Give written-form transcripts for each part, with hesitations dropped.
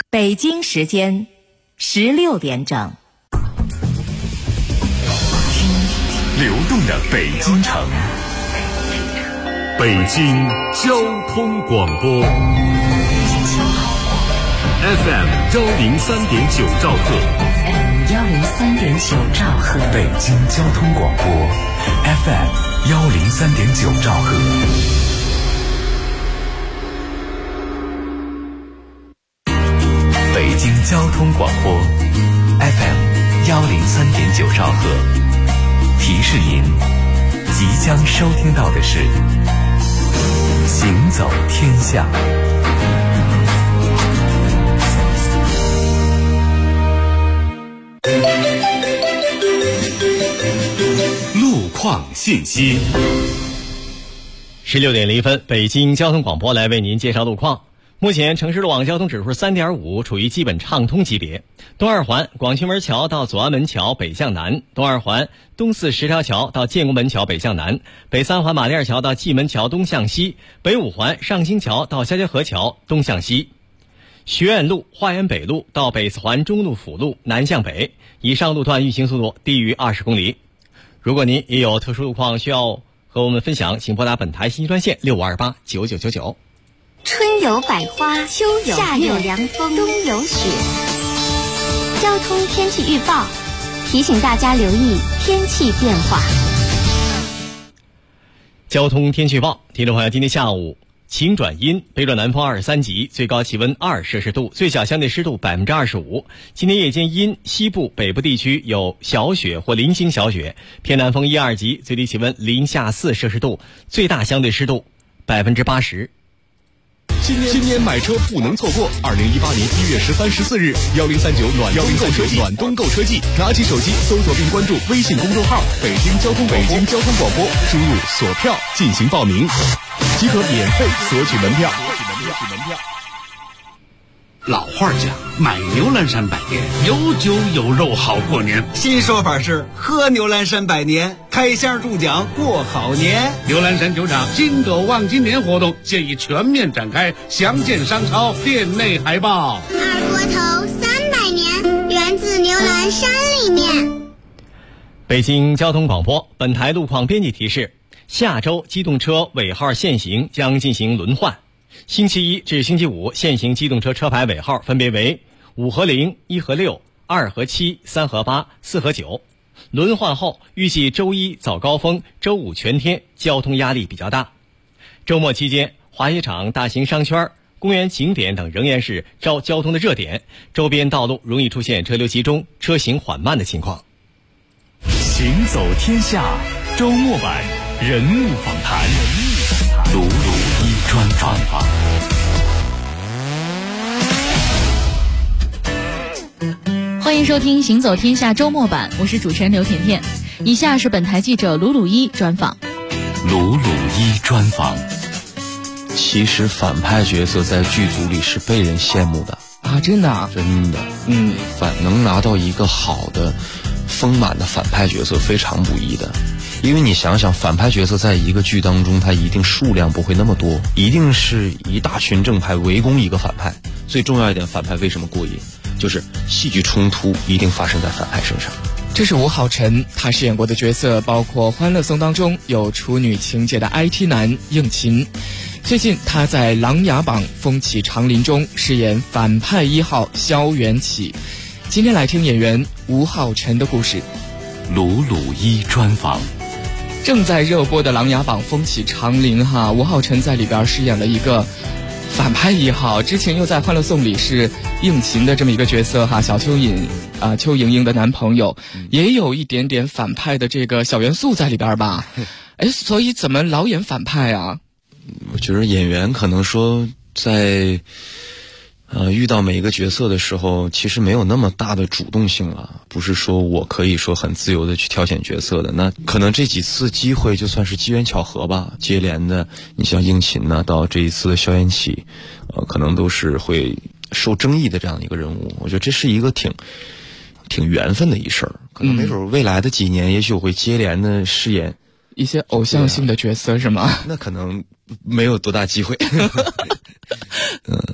北京时间16点整。 流动的北京城，北京交通广播 FM 103.9兆赫， 103.9兆赫， 北京交通广播 FM 103.9兆赫。北京交通广播 FM 103.9兆赫，提示您，即将收听到的是《行走天下》。路况信息。 16点01分，北京交通广播来为您介绍路况。目前城市路网交通指数 3.5， 处于基本畅通级别。东二环广渠门桥到左安门桥北向南，东二环东四十条桥到建国门桥北向南，北三环马甸桥到蓟门桥东向西，北五环上兴桥到肖家河桥东向西。学院路花园北路到北四环中路辅路南向北，以上路段运行速度低于20公里。如果您也有特殊路况需要和我们分享，请拨打本台信息专线65289999。 春有百花，秋有夏有凉风，冬有雪。交通天气预报提醒大家留意天气变化。 交通天气预报，听众朋友，今天下午晴转阴，北转南风23级，最高气温2摄氏度，最小相对湿度25%。今天夜间阴，西部、北部地区有小雪或零星小雪，偏南风1、2级，最低气温零下4摄氏度，最大相对湿度80%。 新年买车不能错过！2018年1月13、14日，1039暖冬购车季，拿起手机搜索并关注微信公众号“北京交通广播”，输入锁票进行报名，即可免费索取门票。 老话讲，买牛栏山百年，有酒有肉好过年。 新说法是喝牛栏山百年，开箱中奖过好年。 牛栏山酒厂金斗望金年活动现已全面展开，详见商超店内海报。 二锅头300年，源自牛栏山里面。 北京交通广播，本台路况编辑提示：下周机动车尾号限行将进行轮换。星期一至星期五，限行机动车车牌尾号分别为5和0、1和6、2和7、3和8、4和9。轮换后，预计周一早高峰，周五全天交通压力比较大。周末期间，滑雪场、大型商圈、公园景点等仍然是交通的热点，周边道路容易出现车流集中、车行缓慢的情况。 行走天下周末版人物访谈，鲁鲁一专访。 欢迎收听行走天下周末版，我是主持人刘甜甜。以下是本台记者鲁鲁一专访。 鲁鲁一专访。 其实反派角色在剧组里是被人羡慕的啊，真的啊， 真的，能拿到一个好的丰满的反派角色非常不易的。因为你想想，反派角色在一个剧当中，它一定数量不会那么多，一定是一大群正派围攻一个反派。最重要一点，反派为什么过瘾？就是戏剧冲突一定发生在反派身上。 这是吴昊辰，他饰演过的角色包括《欢乐颂》当中有处女情节的 IT 男应勤，最近他在《琅琊榜》风起长林中饰演反派1号萧元起。今天来听演员吴昊辰的故事。 鲁鲁一专访。 正在热播的《琅琊榜》风起长林哈，吴昊辰在里边饰演了一个反派1号，之前又在《欢乐颂》里是应勤的这么一个角色哈，小蚯蚓邱莹莹的男朋友，也有一点点反派的这个小元素在里边吧。所以怎么老演反派啊？ 我觉得演员可能说在遇到每一个角色的时候，其实没有那么大的主动性了，不是说我可以说很自由的去挑选角色的。那可能这几次机会就算是机缘巧合吧，接连的，你像应勤呢，到这一次的萧元起，可能都是会受争议的这样的一个人物。我觉得这是一个挺缘分的一事儿，可能没准未来的几年，也许我会接连的饰演一些偶像性的角色，是吗？ 那可能没有多大机会。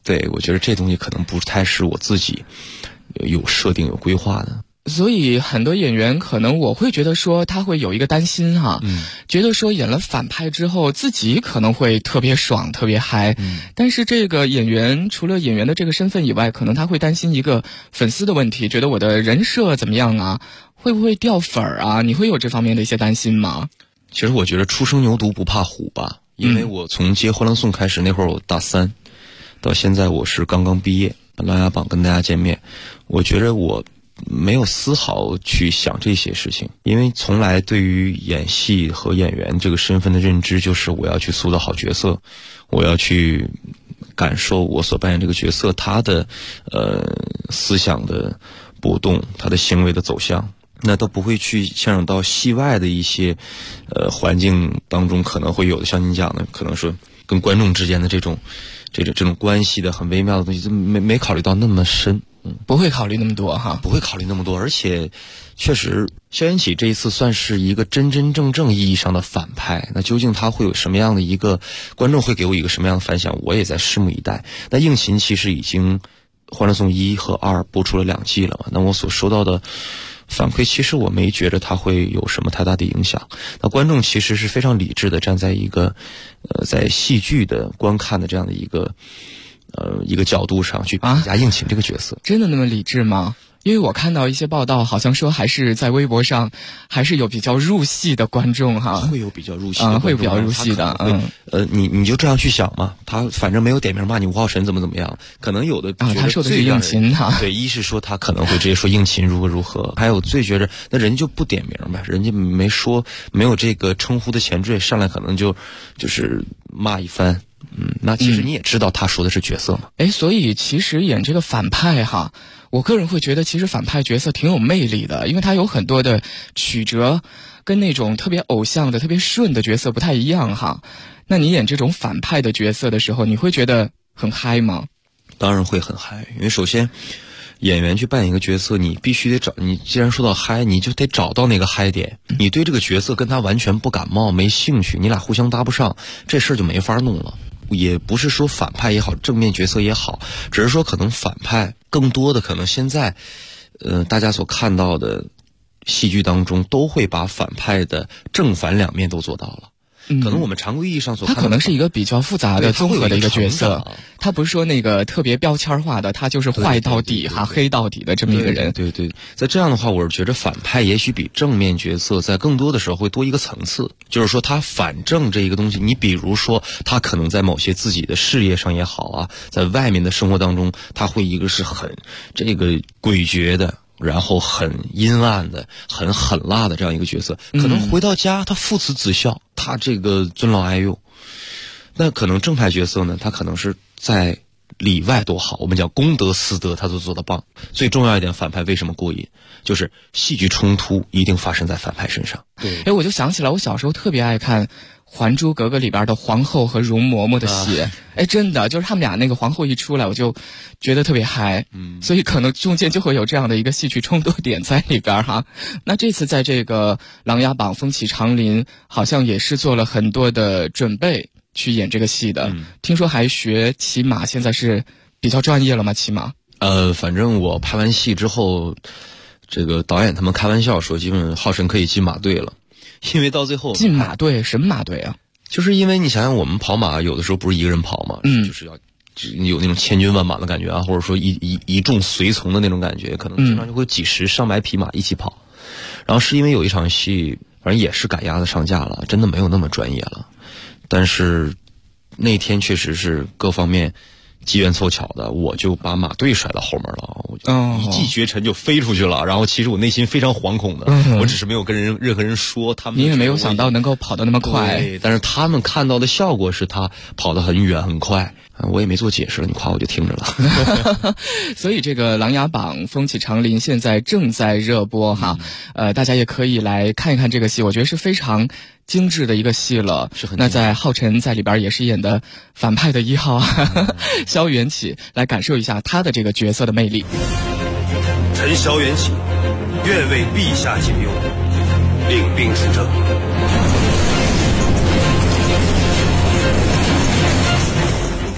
对，我觉得这东西可能不太是我自己有设定有规划的。 所以很多演员可能我会觉得说他会有一个担心哈，觉得说演了反派之后自己可能会特别爽特别嗨，但是这个演员除了演员的这个身份以外，可能他会担心一个粉丝的问题，觉得我的人设怎么样啊，会不会掉粉啊？你会有这方面的一些担心吗？ 其实我觉得初生牛犊不怕虎吧，因为我从接《欢乐颂》开始，那会儿我大3，到现在我是刚刚毕业，《琅琊榜》跟大家见面，我觉得我没有丝毫去想这些事情，因为从来对于演戏和演员这个身份的认知就是我要去塑造好角色，我要去感受我所扮演这个角色他的思想的波动，他的行为的走向，那都不会去牵扯到戏外的一些环境当中可能会有的，像你讲的可能说跟观众之间的这种关系的很微妙的东西，没考虑到那么深。 不会考虑那么多哈， 不会考虑那么多，而且确实萧元起这一次算是一个真真正正意义上的反派，那究竟他会有什么样的一个观众会给我一个什么样的反响，我也在拭目以待。那应勤其实已经《欢乐颂》1和2播出了2季了嘛，那我所收到的反馈其实我没觉得它会有什么太大的影响。那观众其实是非常理智的站在一个在戏剧的观看的这样的一个角度上去评价应勤这个角色。 真的那么理智吗？因为我看到一些报道，好像说还是在微博上还是有比较入戏的观众哈， 会有比较入戏的观众， 会有比较入戏的， 你就这样去想嘛，他反正没有点名骂你吴昊神怎么样，可能有的觉得他说的是应勤哈， 对，一是说他可能会直接说应勤如何，还有最觉着那人就不点名呗，人家没说没有这个称呼的前缀，上来可能就是骂一番。那其实你也知道他说的是角色嘛。 所以其实演这个反派哈，我个人会觉得其实反派角色挺有魅力的，因为他有很多的曲折，跟那种特别偶像的特别顺的角色不太一样哈。那你演这种反派的角色的时候，你会觉得很嗨吗？ 当然会很嗨，因为首先演员去扮演一个角色，你必须得找，你既然说到嗨，你就得找到那个嗨点。你对这个角色跟他完全不感冒没兴趣，你俩互相搭不上，这事儿就没法弄了。也不是说反派也好，正面角色也好，只是说可能反派更多的可能现在大家所看到的戏剧当中都会把反派的正反两面都做到了。可能我们常规意义上所看到他可能是一个比较复杂的综合的一个角色，他不是说那个特别标签化的，他就是坏到底哈，黑到底的这么一个人。 对，在这样的话，我是觉得反派也许比正面角色在更多的时候会多一个层次，就是说他反正这一个东西，你比如说他可能在某些自己的事业上也好啊，在外面的生活当中，他会一个是很这个诡谲的，然后很阴暗的，很狠辣的这样一个角色，可能回到家他父慈子孝，他这个尊老爱幼。那可能正派角色呢，他可能是在里外都好，我们讲公德私德他都做得棒。最重要一点，反派为什么过瘾，就是戏剧冲突一定发生在反派身上。 对，我就想起来我小时候特别爱看《还珠格格》里边的皇后和容嬷嬷的戏，真的就是他们俩那个皇后一出来，我就觉得特别嗨，所以可能中间就会有这样的一个戏剧冲突点在里边哈。那这次在这个《琅琊榜》风起长林，好像也是做了很多的准备去演这个戏的，听说还学骑马，现在是比较专业了吗？骑马？ 反正我拍完戏之后，这个导演他们开玩笑说，基本浩辰可以进马队了。因为到最后进马队，什么马队啊？ 就是因为你想想，我们跑马有的时候不是一个人跑嘛，就是要有那种千军万马的感觉啊，或者说一众随从的那种感觉，可能经常就会几十上百匹马一起跑。然后是因为有一场戏，反正也是赶鸭子上架了，真的没有那么专业了，但是那天确实是各方面机缘凑巧的，我就把马队甩到后面了，我就一骑绝尘就飞出去了。然后其实我内心非常惶恐的，我只是没有跟任何人说。他们你也没有想到能够跑得那么快， 对，但是他们看到的效果是他跑得很远很快，我也没做解释了，你夸我就听着了。 所以这个《琅琊榜》风起长林现在正在热播哈，大家也可以来看一看这个戏，我觉得是非常精致的一个戏了。 是很那在浩辰在里边也是演的反派的1号萧元起，来感受一下他的这个角色的魅力。 臣萧元起，愿为陛下解忧，领兵出征。如何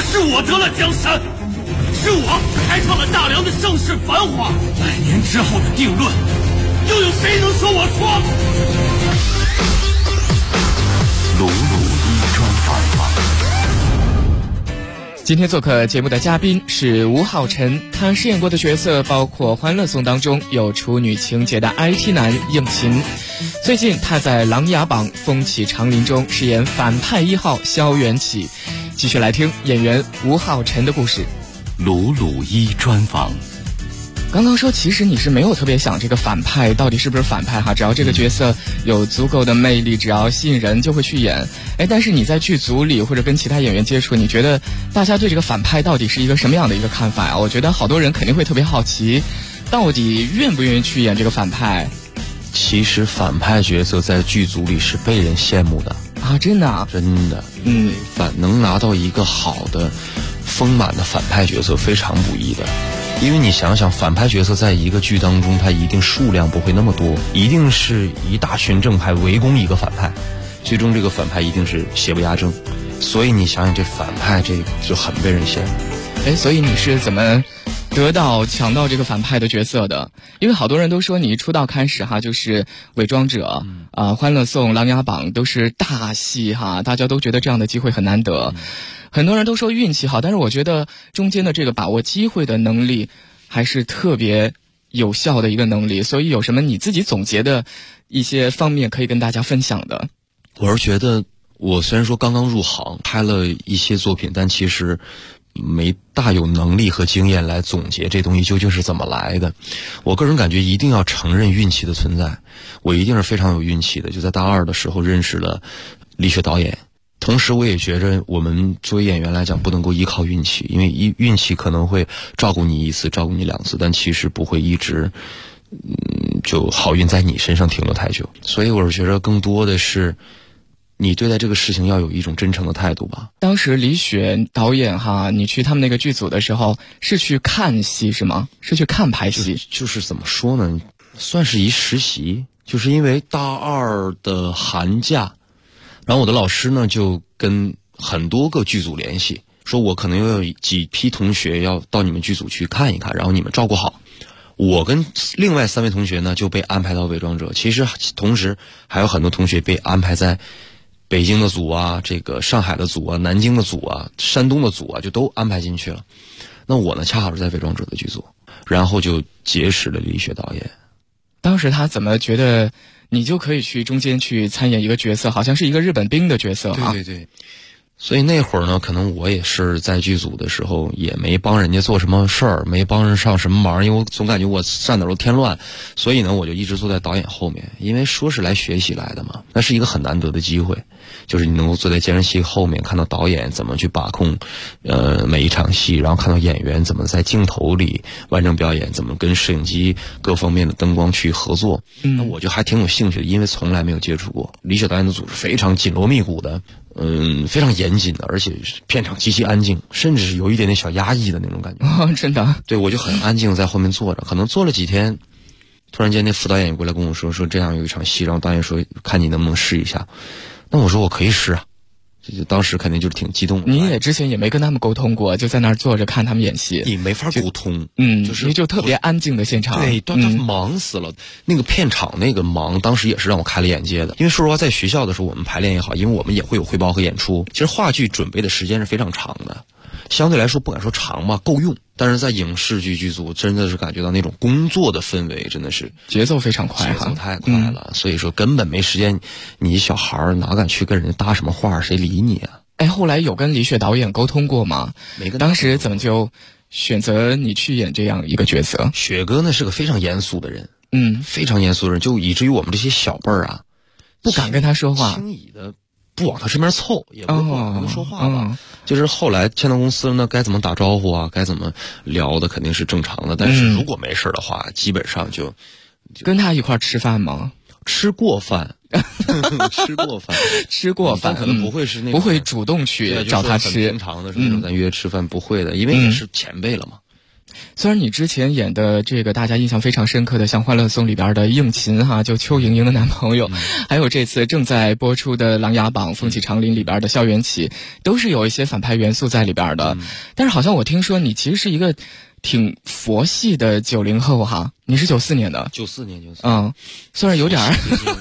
是我得了江山，是我开创了大梁的盛世繁华。100年之后的定论，又有谁能说我错？ 鲁鲁一专访。 今天做客节目的嘉宾是吴浩辰，他饰演过的角色包括《欢乐颂》当中有处女情节的 IT 男应勤，最近他在《琅琊榜》风起长林中饰演反派1号萧元起。继续来听演员吴浩辰的故事。 鲁鲁一专访。 刚刚说其实你是没有特别想这个反派到底是不是反派哈，只要这个角色有足够的魅力，只要吸引人就会去演。但是你在剧组里或者跟其他演员接触，你觉得大家对这个反派到底是一个什么样的一个看法啊？我觉得好多人肯定会特别好奇，到底愿不愿意去演这个反派？ 其实反派角色在剧组里是被人羡慕的啊，真的啊， 真的，能拿到一个好的丰满的反派角色非常不易的。因为你想想，反派角色在一个剧当中，它一定数量不会那么多，一定是一大群正派围攻一个反派，最终这个反派一定是邪不压正，所以你想想这反派这就很被人羡慕。 所以你是怎么抢到这个反派的角色的？因为好多人都说你一出道开始哈就是伪装者欢乐颂、琅琊榜都是大戏哈，大家都觉得这样的机会很难得。很多人都说运气好，但是我觉得中间的这个把握机会的能力还是特别有效的一个能力。所以有什么你自己总结的一些方面可以跟大家分享的？ 我是觉得我虽然说刚刚入行拍了一些作品，但其实没大有能力和经验来总结这东西究竟是怎么来的。我个人感觉一定要承认运气的存在，我一定是非常有运气的，就在大2的时候认识了李雪导演。同时我也觉着我们作为演员来讲不能够依靠运气，因为运气可能会照顾你1次照顾你2次，但其实不会一直就好运在你身上停留太久。所以我是觉得更多的是你对待这个事情要有一种真诚的态度吧。 当时李雪导演哈，你去他们那个剧组的时候是去看戏是吗？是去看排戏？ 就是怎么说呢，算是一实习，就是因为大2的寒假，然后我的老师呢就跟很多个剧组联系，说我可能有几批同学要到你们剧组去看一看，然后你们照顾好。我跟另外3位同学呢就被安排到伪装者，其实同时还有很多同学被安排在北京的组啊，这个上海的组啊，南京的组啊，山东的组啊，就都安排进去了。那我呢恰好是在伪装者的剧组，然后就结识了李雪导演。 当时他怎么觉得你就可以去中间去参演一个角色，好像是一个日本兵的角色啊？ 对。所以那会儿呢，可能我也是在剧组的时候也没帮人家做什么事儿，没帮人上什么忙，因为我总感觉我站哪都添乱，所以呢我就一直坐在导演后面，因为说是来学习来的嘛，那是一个很难得的机会，就是你能够坐在监视器后面看到导演怎么去把控每一场戏，然后看到演员怎么在镜头里完成表演，怎么跟摄影机各方面的灯光去合作。那我就还挺有兴趣的，因为从来没有接触过。李雪导演的组是非常紧锣密鼓的，非常严谨的，而且片场极其安静，甚至是有一点点小压抑的那种感觉。 真的？ 对，我就很安静在后面坐着，可能坐了几天，突然间那副导演过来跟我说这样有一场戏，然后导演说看你能不能试一下。那我说我可以试啊，就当时肯定就是挺激动的。 你也之前也没跟他们沟通过，就在那儿坐着看他们演戏， 你没法沟通。 就特别安静的现场。 对，他忙死了。那个片场那个忙，当时也是让我开了眼界的。因为说实话，在学校的时候我们排练也好，因为我们也会有汇报和演出，其实话剧准备的时间是非常长的，相对来说不敢说长吧，够用。但是在影视剧剧组真的是感觉到那种工作的氛围真的是节奏非常快， 节奏太快了，所以说根本没时间，你小孩哪敢去跟人家搭什么话，谁理你啊？ 后来有跟李雪导演沟通过吗？ 没跟。 当时怎么就选择你去演这样一个角色？ 雪哥呢是个非常严肃的人，非常严肃的人，就以至于我们这些小辈儿啊不敢跟他说话， 轻易的不往他身边凑，也不往他们说话吧。就是后来签到公司了呢，该怎么打招呼啊，该怎么聊的肯定是正常的，但是如果没事的话，基本上就跟他一块吃饭吗？ 吃过饭吃过饭可能不会是那不会主动去找他吃， 平常的是那种咱约吃饭不会的，因为也是前辈了嘛。 虽然你之前演的这个大家印象非常深刻的像《欢乐颂》里边的应勤哈，就邱莹莹的男朋友，还有这次正在播出的《琅琊榜》风起长林里边的萧元起，都是有一些反派元素在里边的。但是好像我听说你其实是一个挺佛系的90后哈，你是94年的 ，94年。 虽然有点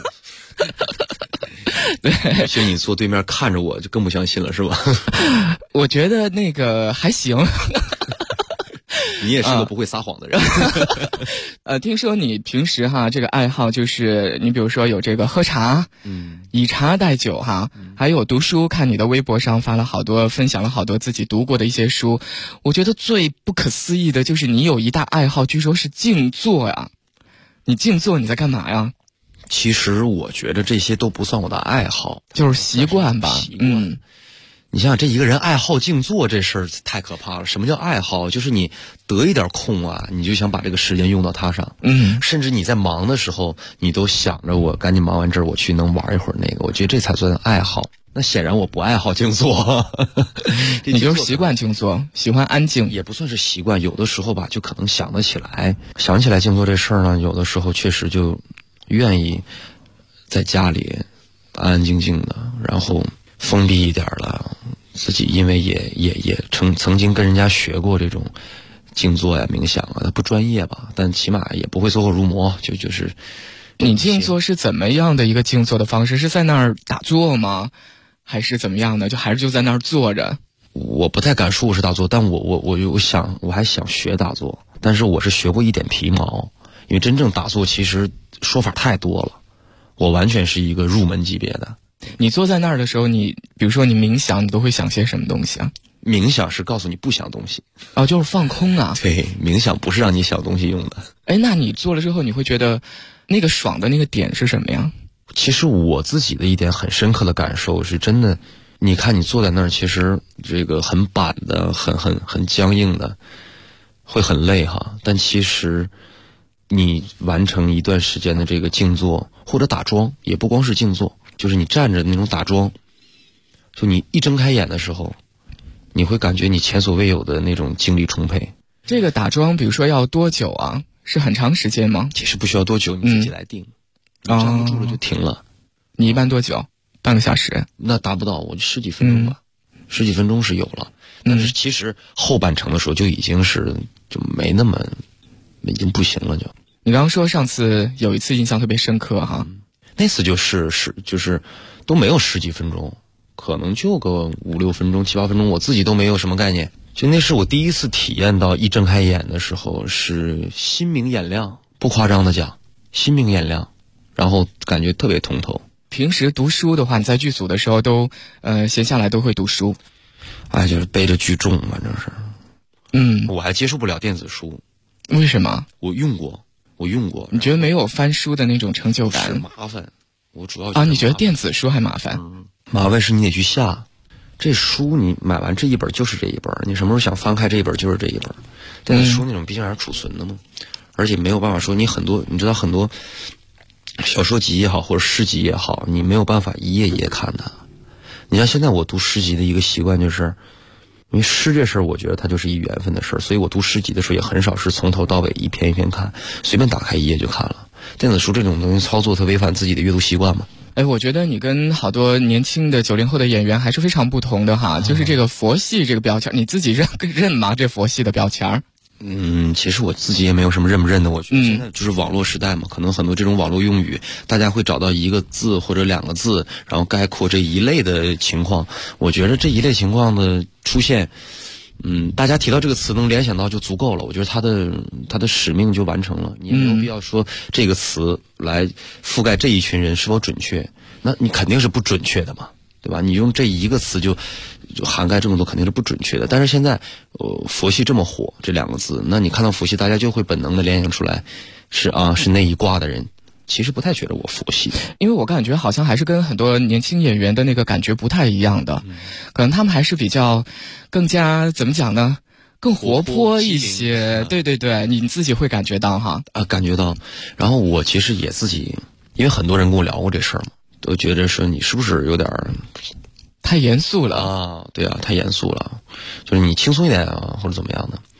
对， 而且你坐对面看着我就更不相信了，是吧？ 我觉得那个还行。 你也是个不会撒谎的人。 听说你平时哈这个爱好就是你比如说有这个喝茶，以茶代酒哈，还有读书，看你的微博上发了好多，分享了好多自己读过的一些书。我觉得最不可思议的就是你有一大爱好，据说是静坐呀。你静坐你在干嘛呀？ 其实我觉得这些都不算我的爱好， 就是习惯吧。 你想想，这一个人爱好静坐这事儿太可怕了。什么叫爱好？就是你得一点空啊，你就想把这个时间用到它上。甚至你在忙的时候，你都想着我赶紧忙完这儿，我去能玩一会儿那个。我觉得这才算爱好。那显然我不爱好静坐。 你就是习惯静坐，喜欢安静。 也不算是习惯，有的时候吧，就可能想得起来。想起来静坐这事儿呢，有的时候确实就愿意在家里安安静静的，然后封闭一点了。自己因为也曾经跟人家学过这种静坐呀、冥想啊，它不专业吧，但起码也不会走火入魔。就是你静坐是怎么样的一个静坐的方式？是在那儿打坐吗？还是怎么样的？还是就在那儿坐着？ 我不太敢说我是打坐，但我还想学打坐，但是我是学过一点皮毛，因为真正打坐其实说法太多了，我完全是一个入门级别的。 你坐在那儿的时候，你比如说你冥想，你都会想些什么东西啊？ 冥想是告诉你不想东西就是放空啊。 对，冥想不是让你想东西用的。 那你做了之后，你会觉得那个爽的那个点是什么呀？ 其实我自己的一点很深刻的感受是真的，你看你坐在那儿，其实这个很板的、很僵硬的，会很累哈。但其实你完成一段时间的这个静坐或者打桩，也不光是静坐。就是你站着那种打桩，就你一睁开眼的时候，你会感觉你前所未有的那种精力充沛。 这个打桩比如说要多久啊？是很长时间吗？ 其实不需要多久，你自己来定。你站不住了就停了。 你一般多久？半个小时？ 那达不到，我就10几分钟吧。10几分钟是有了，但是其实后半程的时候就已经是就没那么，已经不行了就。 你刚刚说上次有一次印象特别深刻哈。 那次就是都没有10几分钟，可能就个5、6分钟、7、8分钟，我自己都没有什么概念。就那是我第一次体验到，一睁开眼的时候是心明眼亮，不夸张的讲，心明眼亮，然后感觉特别通透。 平时读书的话，你在剧组的时候都闲下来都会读书？ 就是背着剧重，反正是。我还接受不了电子书。 为什么？ 我用过。 你觉得没有翻书的那种成就感？ 是麻烦。我主要你觉得电子书还麻烦？ 麻烦是你得去下，这书你买完这一本就是这一本，你什么时候想翻开这一本就是这一本。电子书那种毕竟还是储存的嘛，而且没有办法说你知道很多小说集也好或者诗集也好，你没有办法一页一页看的。你像现在我读诗集的一个习惯就是。因为诗这事儿，我觉得它就是一缘分的事儿，所以我读诗集的时候也很少是从头到尾一篇一篇看，随便打开一页就看了。电子书这种东西操作特违反自己的阅读习惯嘛。 我觉得你跟好多年轻的90后的演员还是非常不同的哈，就是这个佛系这个标签，你自己认吗？这佛系的标签？ 其实我自己也没有什么认不认的，我觉得现在就是网络时代嘛，可能很多这种网络用语，大家会找到一个字或者2个字，然后概括这一类的情况。我觉得这一类情况的出现，大家提到这个词能联想到就足够了。我觉得它的使命就完成了，你也没有必要说这个词来覆盖这一群人是否准确，那你肯定是不准确的嘛，对吧？你用这一个词就涵盖这么多，肯定是不准确的。但是现在佛系这么火，这2个字，那你看到佛系，大家就会本能的联想出来是那一挂的人。其实不太觉得我佛系， 因为我感觉好像还是跟很多年轻演员的那个感觉不太一样的，可能他们还是比较更加怎么讲呢，更活泼一些。对对对，你自己会感觉到哈？ 感觉到。然后我其实也自己，因为很多人跟我聊过这事儿嘛，都觉得说你是不是有点太严肃了对啊，太严肃了，就是你轻松一点啊，或者怎么样的。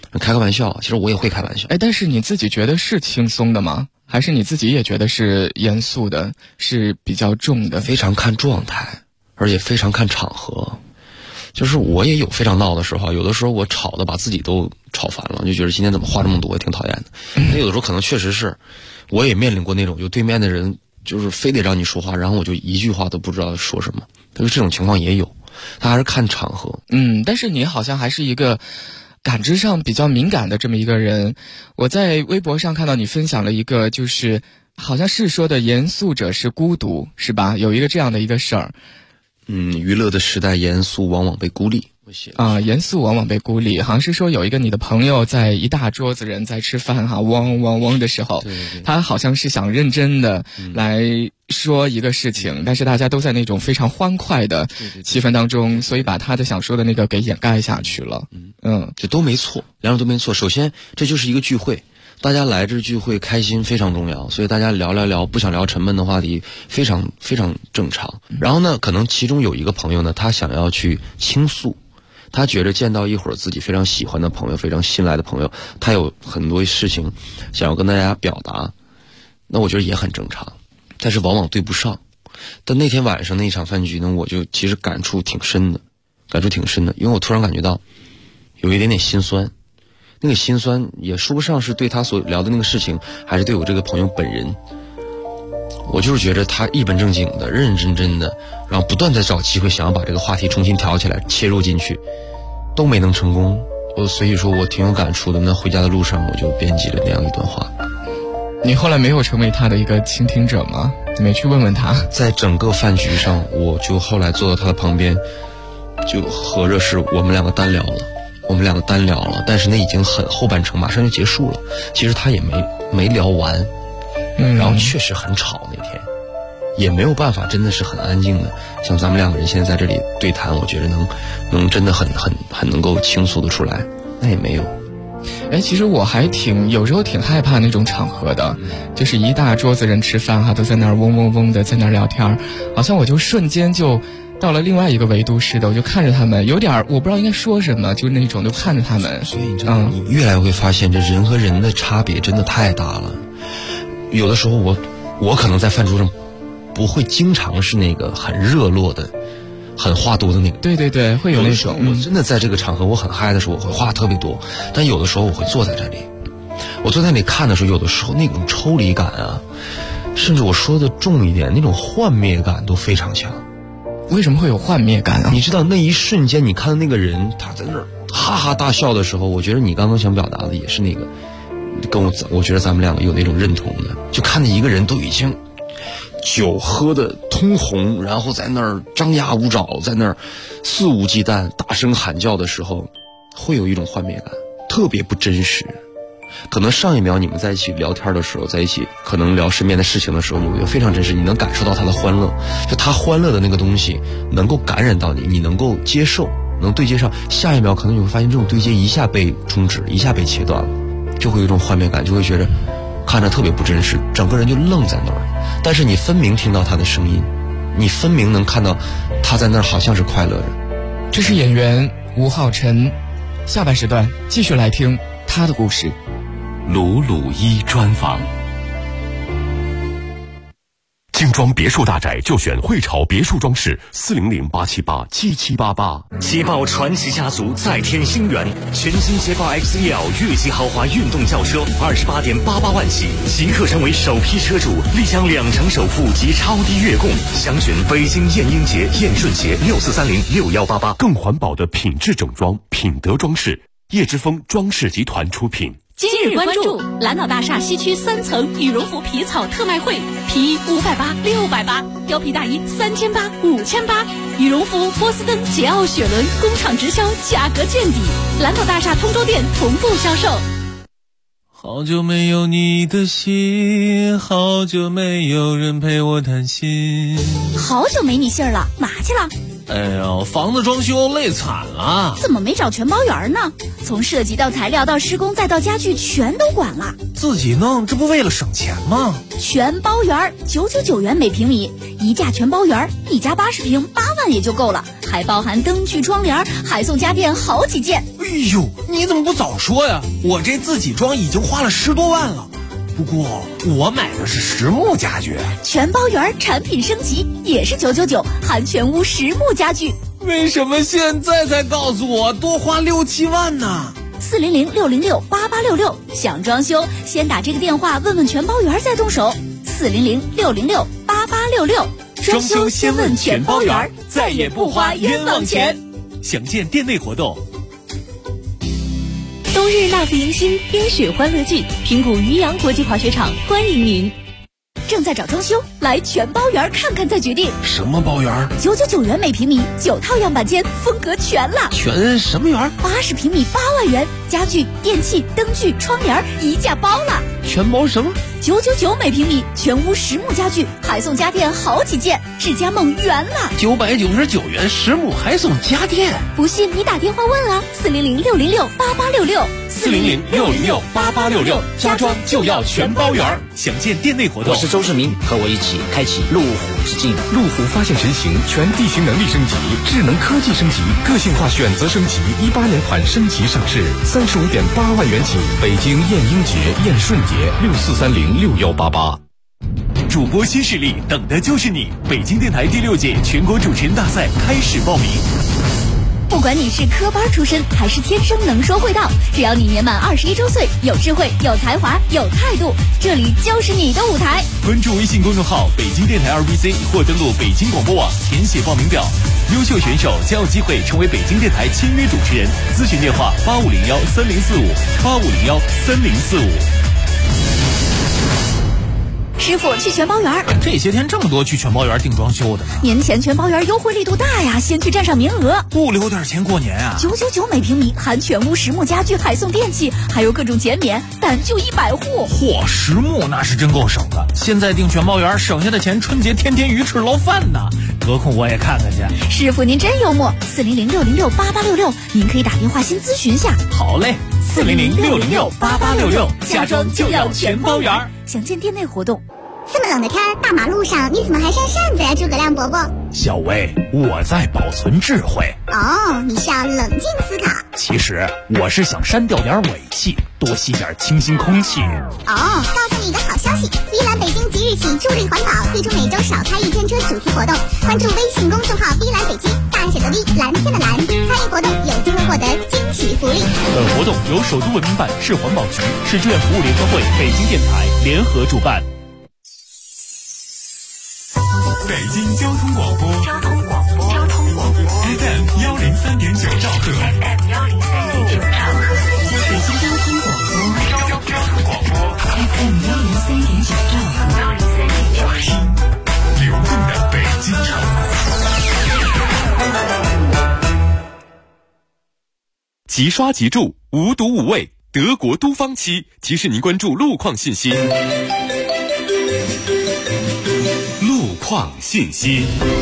开个玩笑，其实我也会开玩笑。 但是你自己觉得是轻松的吗？还是你自己也觉得是严肃的，是比较重的？ 非常看状态，而且非常看场合。就是我也有非常闹的时候，有的时候我吵的把自己都吵烦了，就觉得今天怎么话这么多，也挺讨厌的。那有的时候可能确实是，我也面临过那种，就对面的人就是非得让你说话，然后我就一句话都不知道说什么，就是这种情况也有。他还是看场合。 但是你好像还是一个感知上比较敏感的这么一个人。我在微博上看到你分享了一个，就是好像是说的严肃者是孤独，是吧？有一个这样的一个事儿。 娱乐的时代，严肃往往被孤立。 严肃往往被孤立，好像是说有一个你的朋友在一大桌子人在吃饭哈，汪汪汪的时候， 对， 他好像是想认真的来说一个事情，但是大家都在那种非常欢快的气氛当中，所以把他的想说的那个给掩盖下去了。 这都没错，两种都没错。首先，这就是一个聚会，大家来这聚会开心非常重要，所以大家聊，不想聊沉闷的话题，非常非常正常。然后呢，可能其中有一个朋友呢，他想要去倾诉。他觉得见到一会儿自己非常喜欢的朋友，非常信赖的朋友，他有很多事情想要跟大家表达，那我觉得也很正常，但是往往对不上。但那天晚上那场饭局呢，我就其实感触挺深的，因为我突然感觉到有一点点心酸，那个心酸也说不上是对他所聊的那个事情，还是对我这个朋友本人。我就是觉得他一本正经的、认认真真的，然后不断在找机会想要把这个话题重新挑起来、切入进去，都没能成功。所以说我挺有感触的。那回家的路上，我就编辑了那样一段话。 你后来没有成为他的一个倾听者吗？你没去问问他？ 在整个饭局上，我就后来坐到他的旁边，就合着是我们两个单聊了，但是那已经很后半程，马上就结束了。其实他也没聊完。然后确实很吵，那天也没有办法，真的是很安静的，像咱们两个人现在在这里对谈，我觉得能真的很能够倾诉得出来，那也没有。 其实我还有时候挺害怕那种场合的，就是一大桌子人吃饭哈，都在那儿嗡嗡嗡的在那儿聊天，好像我就瞬间就到了另外一个维度似的，我就看着他们，有点我不知道应该说什么，就那种就看着他们。 所以你越来会发现，这人和人的差别真的太大了。有的时候我可能在饭桌上不会经常是那个很热络的、很话多的那个。 对，会有那种。 我真的在这个场合我很嗨的时候，我会话特别多，但有的时候我会坐在这里，我坐在那里看的时候，有的时候那种抽离感啊，甚至我说的重一点，那种幻灭感都非常强。 为什么会有幻灭感啊？ 你知道那一瞬间，你看到那个人他在那儿哈哈大笑的时候，我觉得你刚刚想表达的也是那个。跟我觉得咱们两个有那种认同的，就看见一个人都已经酒喝的通红，然后在那儿张牙舞爪，在那儿肆无忌惮大声喊叫的时候，会有一种幻灭感，特别不真实。可能上一秒你们在一起聊天的时候，在一起可能聊身边的事情的时候，有非常真实，你能感受到他的欢乐，就他欢乐的那个东西能够感染到你，你能够接受，能对接上。下一秒可能你会发现这种对接一下被终止，一下被切断了，就会有一种幻灭感，就会觉得看着特别不真实，整个人就愣在那儿。但是你分明听到他的声音，你分明能看到他在那儿好像是快乐着。 这是演员吴浩辰，下半时段继续来听他的故事。 鲁鲁一专访。精装别墅大宅就选汇潮别墅装饰，400-878-7788。 捷豹传奇家族再添新元，全新捷豹 XEL 越级豪华运动轿车，28.88万起，即刻成为首批车主，立享2成首付及超低月供。详询北京燕英捷、燕顺捷64306188。 更环保的品质整装，品德装饰，叶之峰装饰集团出品。 今日关注蓝岛大厦西区3层羽绒服皮草特卖会，皮衣580、680，貂皮大衣3800、5800，羽绒服波司登、捷奥、雪伦工厂直销，价格见底。蓝岛大厦通州店同步销售。 好久没有你的信，好久没有人陪我谈心。 好久没你信儿了，哪去了？ 哎呦，房子装修累惨了。 怎么没找全包员呢？从设计到材料到施工再到家具全都管了。 自己弄，这不为了省钱吗？ 全包员，999元每平米，一价全包员，一家80平8万也就够了， 还包含灯具、窗帘，还送家电好几件。 哎呦，你怎么不早说呀？我这自己装已经花了10多万了。不过我买的是实木家具， 全包圆产品升级也是999，含全屋实木家具。 为什么现在才告诉我多花6、7万呢 ？400-606-8866，想装修先打这个电话问问全包圆再动手。400-606-8866， 装修先问全包圆，再也不花冤枉钱。详见店内活动。 冬日纳福迎新，冰雪欢乐季，平谷渔阳国际滑雪场欢迎您。 正在找装修，来全包圆看看再决定。 什么包圆 ？999元每平米，9套样板间，风格全了。 全什么圆 ？80平米8万元，家具、电器、灯具、窗帘一价包了。 全包什么 ？999每平米，全屋实木家具，还送家电好几件，智家梦圆了。 999元实木还送家电， 不信你打电话问啊 ！400-606-8866，400-606-8866，家装就要全包圆。详见店内活动。 我是周世明，和我一起开启路虎之境。 路虎发现神行，全地形能力升级，智能科技升级，个性化选择升级。18年款升级上市，35.8万元起。北京燕英杰、燕顺杰，64306188。 主播新势力，等的就是你！北京电台第6届全国主持人大赛开始报名。 不管你是科班出身还是天生能说会道，只要你年满21周岁，有智慧、有才华、有态度，这里就是你的舞台。 关注微信公众号北京电台2BC 或登录北京广播网填写报名表，优秀选手将有机会成为北京电台签约主持人。咨询电话8501-3045，8501-3045。 师傅去全包园， 这些天这么多去全包园订装修的呢。 年前全包园优惠力度大呀，先去占上名额， 不留点钱过年啊 ！999每平米，含全屋实木家具，还送电器，还有各种减免，但就100户。 嚯，实木那是真够省的。现在订全包园省下的钱，春节天天鱼翅捞饭呢。得空我也看看去。 师傅您真幽默！400-606-8866，您可以打电话先咨询下。 好嘞 ，400-606-8866，家装就要全包园。 详见店内活动。 这么冷的天，大马路上你怎么还扇扇子呀，诸葛亮伯伯？ 小薇，我在保存智慧。 哦，你是要冷静思考。 其实我是想删掉点尾气，多吸点清新空气。 哦，告诉你一个好消息，碧蓝北京即日起助力环保，推出每周少开1天车主题活动。关注微信公众号碧蓝北京，大写的 V， 蓝天的蓝，参与活动有机会获得惊喜福利。 本活动由首都文明办、市环保局、市志愿服务联合会、北京电台联合主办。 北京交通广播，FM 103.9兆赫， 北京交通广播，FM 103.9兆赫， 听流动的北京城。即刷即住，无毒无味，德国都方漆提示您关注路况信息。路况信息。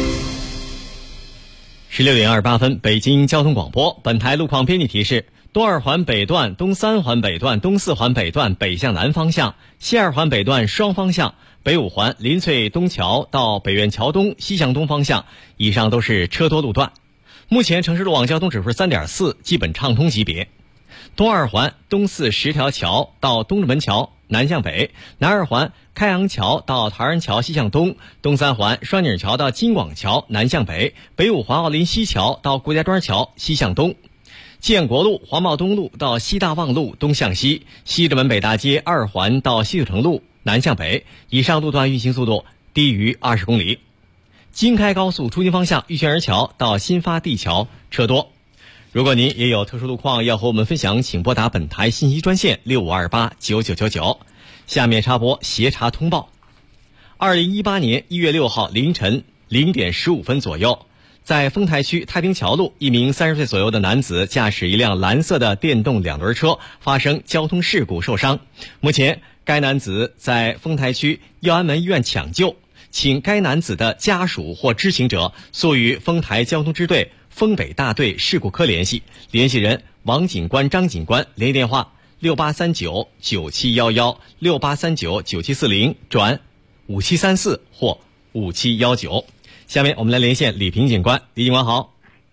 16:28，北京交通广播，本台路况编辑提示：东二环北段、东三环北段、东四环北段北向南方向，西二环北段双方向，北五环林翠东桥到北苑桥东西向东方向，以上都是车多路段。目前城市路网交通指数 3.4， 基本畅通级别。东二环东四十条桥到东直门桥南向北，南二环开阳桥到陶然桥西向东，东三环双井桥到金广桥南向北，北五环奥林西桥到顾家庄桥西向东，建国路黄茂东路到西大望路东向西，西直门北大街二环到西土城路南向北，以上路段运行速度低于20公里。京开高速出京方向玉泉儿桥到新发地桥车多。如果您也有特殊路况要和我们分享，请拨打本台信息专线65289999。下面插播协查通报。2018年1月6号凌晨0点15分左右，在丰台区太平桥路，一名30岁左右的男子驾驶一辆蓝色的电动2轮车发生交通事故受伤。目前该男子在丰台区耀安门医院抢救，请该男子的家属或知情者速与丰台交通支队丰北大队事故科联系，联系人王警官、张警官，联系电话68399711 68399740转5734或5719。下面我们来连线李平警官。李警官好。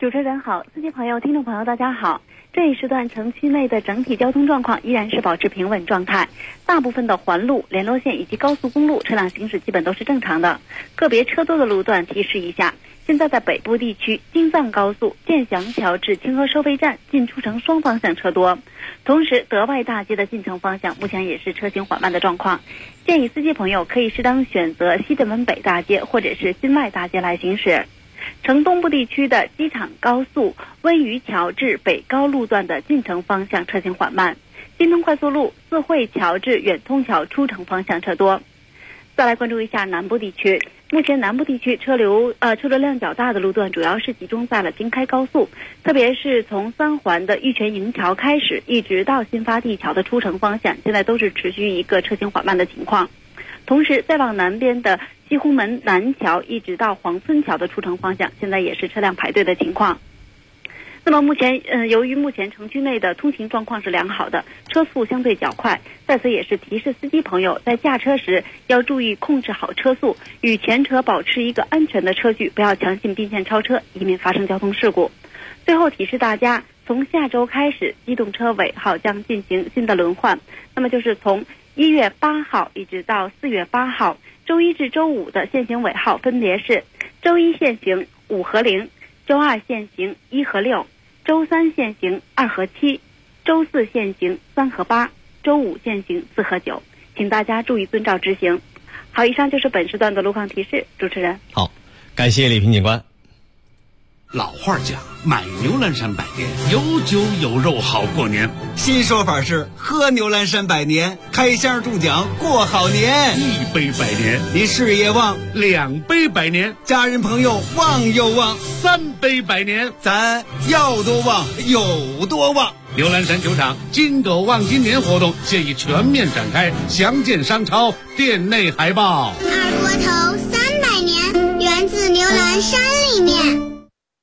主持人好，司机朋友、听众朋友大家好。这一时段城区内的整体交通状况依然是保持平稳状态，大部分的环路、联络线以及高速公路车辆行驶基本都是正常的。个别车多的路段提示一下，现在在北部地区京藏高速建祥桥至清河收费站进出城双方向车多，同时德外大街的进城方向目前也是车行缓慢的状况，建议司机朋友可以适当选择西直门北大街或者是新外大街来行驶。城东部地区的机场高速温榆桥至北高路段的进城方向车行缓慢，京通快速路四惠桥至远通桥出城方向车多。再来关注一下南部地区，目前南部地区车流量较大的路段主要是集中在了京开高速，特别是从三环的玉泉营桥开始，一直到新发地桥的出城方向，现在都是持续一个车行缓慢的情况。同时再往南边的西红门南桥一直到黄村桥的出城方向，现在也是车辆排队的情况。那么由于目前城区内的通行状况是良好的，车速相对较快，在此也是提示司机朋友在驾车时要注意控制好车速，与前车保持一个安全的车距，不要强行并线超车，以免发生交通事故。最后提示大家，从下周开始，机动车尾号将进行新的轮换，那么就是从1月8号一直到4月8号，周一至周五的限行尾号分别是：周一限行5和0，周二限行1和6，周三限行2和7，周四限行3和8，周五限行4和9，请大家注意遵照执行。好，以上就是本时段的路况提示。主持人好，感谢李平警官。 老话讲，买牛栏山百年，有酒有肉好过年。 新说法是喝牛栏山百年，开箱中奖过好年。 1杯百年， 你事业旺 ；2杯百年， 家人朋友旺又旺 ；3杯百年， 咱要多旺有多旺。 牛栏山球场金狗旺今年活动现已全面展开，详见商超店内海报。 二锅头300年，源自牛栏山里面。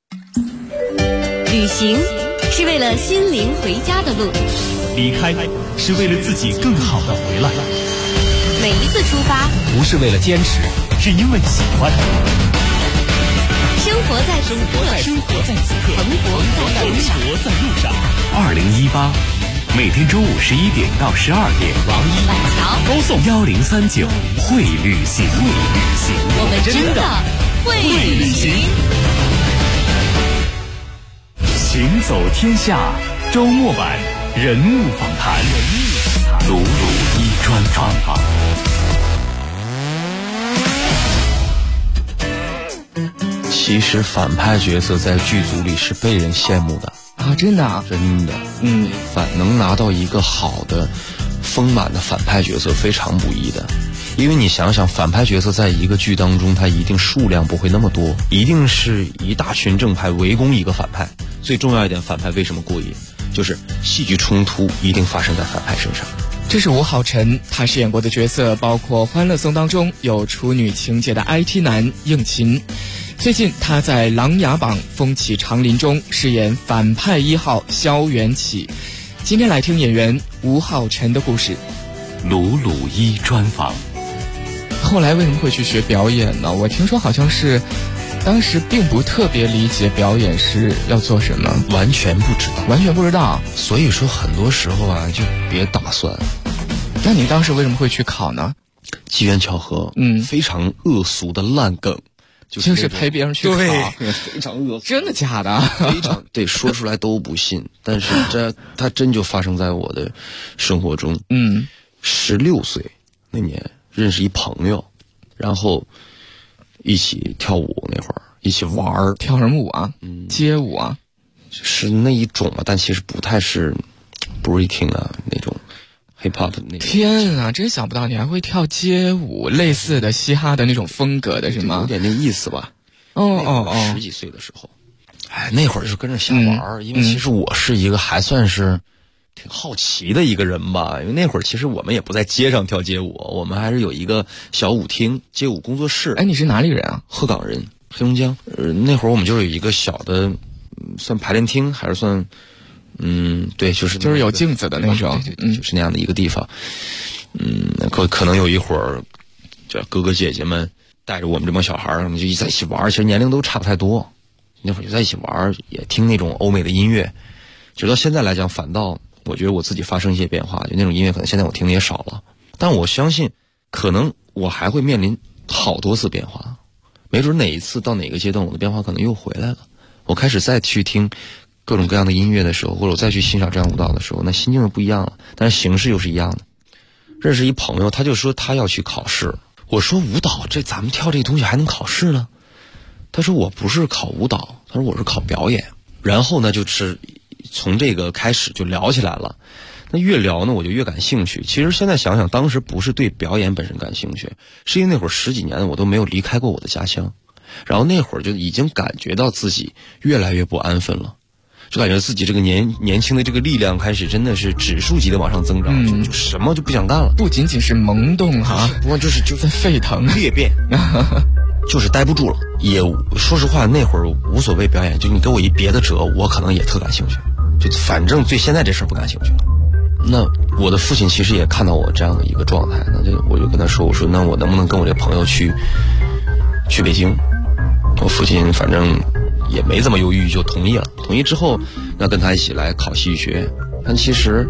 旅行是为了心灵回家的路， 离开是为了自己更好的回来。 每一次出发不是为了坚持，是因为喜欢。 生活在此刻，蓬勃在路上。 2018，每天中午11点到12点， 网易板桥高送1039会旅行， 我们真的会旅行。 行走天下周末版人物访谈，鲁鲁一专访。 其实反派角色在剧组里是被人羡慕的啊，真的啊， 真的，能拿到一个好的丰满的反派角色非常不易的。因为你想想，反派角色在一个剧当中，它一定数量不会那么多，一定是一大群正派围攻一个反派。最重要一点，反派为什么过瘾？就是戏剧冲突一定发生在反派身上。 这是吴昊辰，他饰演过的角色包括《欢乐颂》当中有处女情节的 IT 男应勤，最近他在《琅琊榜》风起长林中饰演反派1号萧元起。今天来听演员吴昊辰的故事。 鲁鲁一专访。 后来为什么会去学表演呢？我听说好像是当时并不特别理解表演是要做什么， 完全不知道。所以说很多时候啊，就别打算。 那你当时为什么会去考呢？ 机缘巧合，非常恶俗的烂梗， 就是陪别人去考， 对，非常恶俗。 真的假的？ 非常对，说出来都不信，但是它真就发生在我的生活中。16岁那年认识一朋友，然后一起跳舞，那会儿一起玩儿。 跳什么舞啊？街舞啊？ 是那一种啊，但其实不太是 breaking 啊那种 hip hop 的那种。 天啊，真想不到你还会跳街舞，类似的嘻哈的那种风格的是吗？ 有点那意思吧。10几岁的时候，那会儿就跟着瞎玩，因为其实我是一个还算是挺好奇的一个人吧。因为那会儿其实我们也不在街上跳街舞，我们还是有一个小舞厅街舞工作室。 你是哪里人啊？ 鹤岗人，黑龙江。那会儿我们就有一个小的，算排练厅还是算，对，就是有镜子的那种， 就是那样的一个地方。可能有一会儿，就哥哥姐姐们带着我们这帮小孩儿，我们就在一起玩，其实年龄都差不太多， 那会儿就在一起玩，也听那种欧美的音乐。直到现在来讲，反倒我觉得我自己发生一些变化，就那种音乐可能现在我听的也少了，但我相信可能我还会面临好多次变化，没准哪一次到哪个阶段我的变化可能又回来了，我开始再去听各种各样的音乐的时候，或者我再去欣赏这样舞蹈的时候，那心境就不一样了，但是形式又是一样的。认识一朋友，他就说他要去考试，我说舞蹈这咱们跳这东西还能考试呢？他说我不是考舞蹈，他说我是考表演。然后呢就是从这个开始就聊起来了，那越聊呢我就越感兴趣。其实现在想想，当时不是对表演本身感兴趣，是因为那会儿10几年我都没有离开过我的家乡，然后那会儿就已经感觉到自己越来越不安分了，就感觉自己这个年轻的这个力量开始真的是指数级的往上增长，就什么就不想干了。 不仅仅是萌动哈， 不过就是在沸腾裂变就是待不住了。也说实话，那会儿无所谓表演，就你给我一别的折，我可能也特感兴趣，就反正对现在这事儿不感兴趣了。那我的父亲其实也看到我这样的一个状态，那我就跟他说，我说那我能不能跟我这朋友去北京？我父亲反正也没这么犹豫就同意了。同意之后，那跟他一起来考戏剧学院。但其实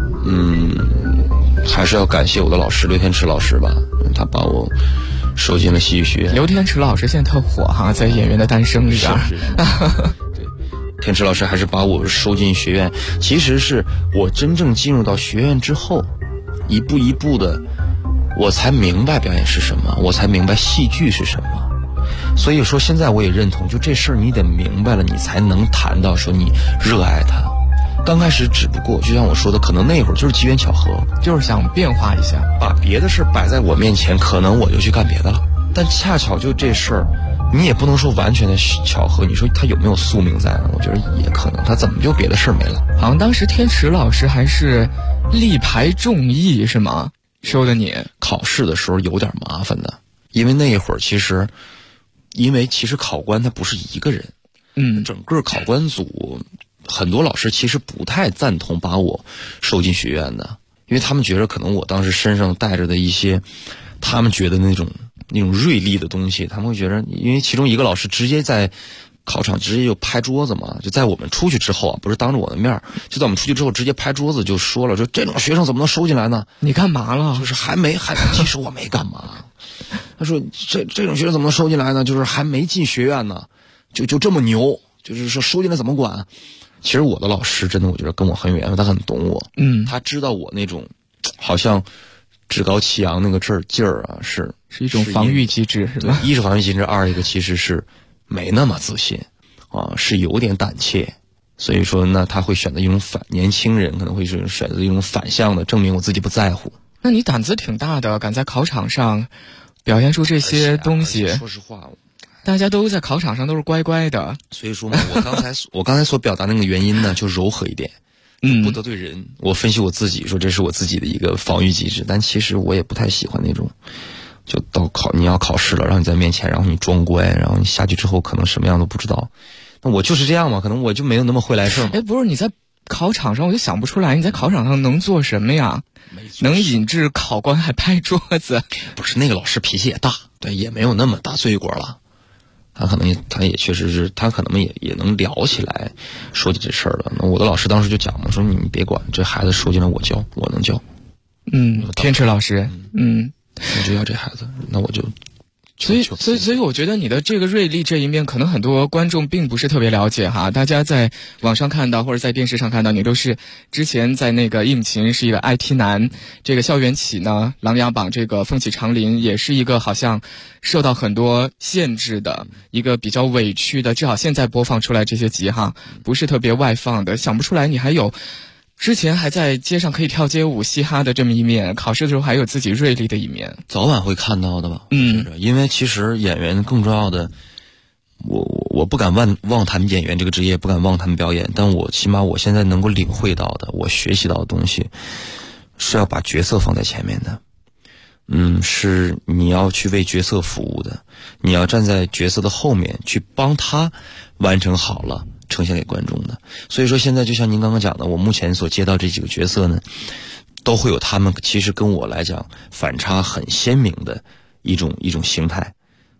还是要感谢我的老师刘天池老师吧，他把我收进了戏剧学院。 刘天池老师现在特火哈，在《演员的诞生》里边。 对，天池老师还是把我收进学院。其实是我真正进入到学院之后，一步一步的，我才明白表演是什么，我才明白戏剧是什么。所以说现在我也认同，就这事儿你得明白了，你才能谈到说你热爱它。刚开始只不过就像我说的，可能那会儿就是机缘巧合， 就是想变化一下， 把别的事摆在我面前，可能我就去干别的了。但恰巧就这事儿，你也不能说完全的巧合，你说他有没有宿命在呢？我觉得也可能，他怎么就别的事儿没了？ 好像当时天池老师还是力排众议是吗？收的你考试的时候有点麻烦的，因为那会儿其实考官他不是一个人，整个考官组很多老师其实不太赞同把我收进学院的，因为他们觉得可能我当时身上带着的一些他们觉得那种锐利的东西，他们会觉得，因为其中一个老师直接在考场直接就拍桌子嘛，就在我们出去之后啊，不是当着我的面，就在我们出去之后直接拍桌子就说了，说这种学生怎么能收进来呢？ 你干嘛了？ 就是其实我没干嘛。他说这种学生怎么能收进来呢？就是还没进学院呢，就这么牛，就是说收进来怎么管？其实我的老师真的我觉得跟我很远，他很懂我，他知道我那种好像趾高气扬那个劲儿啊，是一种防御机制，是吧？ 一是防御机制，二一个其实是没那么自信啊，是有点胆怯，所以说那他会选择一种年轻人可能会选择一种反向的证明我自己不在乎。 那你胆子挺大的，敢在考场上表现出这些东西。 说实话， 大家都在考场上都是乖乖的， 所以说嘛，我刚才所表达那个原因呢，就柔和一点，不得罪人。我分析我自己说这是我自己的一个防御机制，但其实我也不太喜欢那种，就你要考试了，然后你在面前，然后你装乖，然后你下去之后可能什么样都不知道。那我就是这样嘛，可能我就没有那么会来事儿。 不是你在考场上，我就想不出来你在考场上能做什么呀？能引致考官还拍桌子？ 不是，那个老师脾气也大，对，也没有那么大罪过了。他也确实是，他可能也能聊起来，说起这事儿了。那我的老师当时就讲嘛，说你别管，这孩子收进来我教，我能教。 天池老师， 我就要这孩子，那我就。 所以我觉得你的这个锐利这一面，可能很多观众并不是特别了解哈。大家在网上看到或者在电视上看到，你都是之前在那个应勤是一个 IT 男，这个校园起呢，琅琊榜这个风起长林也是一个好像受到很多限制的一个比较委屈的，至少现在播放出来这些集哈，不是特别外放的。想不出来你还有之前还在街上可以跳街舞嘻哈的这么一面，考试的时候还有自己锐利的一面， 早晚会看到的吧。因为其实演员更重要的，我不敢忘他们演员这个职业，不敢忘他们表演，但我起码我现在能够领会到的，我学习到的东西是要把角色放在前面的。是你要去为角色服务的，你要站在角色的后面去帮他完成好了呈现给观众的。所以说现在就像您刚刚讲的，我目前所接到这几个角色呢，都会有他们其实跟我来讲反差很鲜明的一种形态。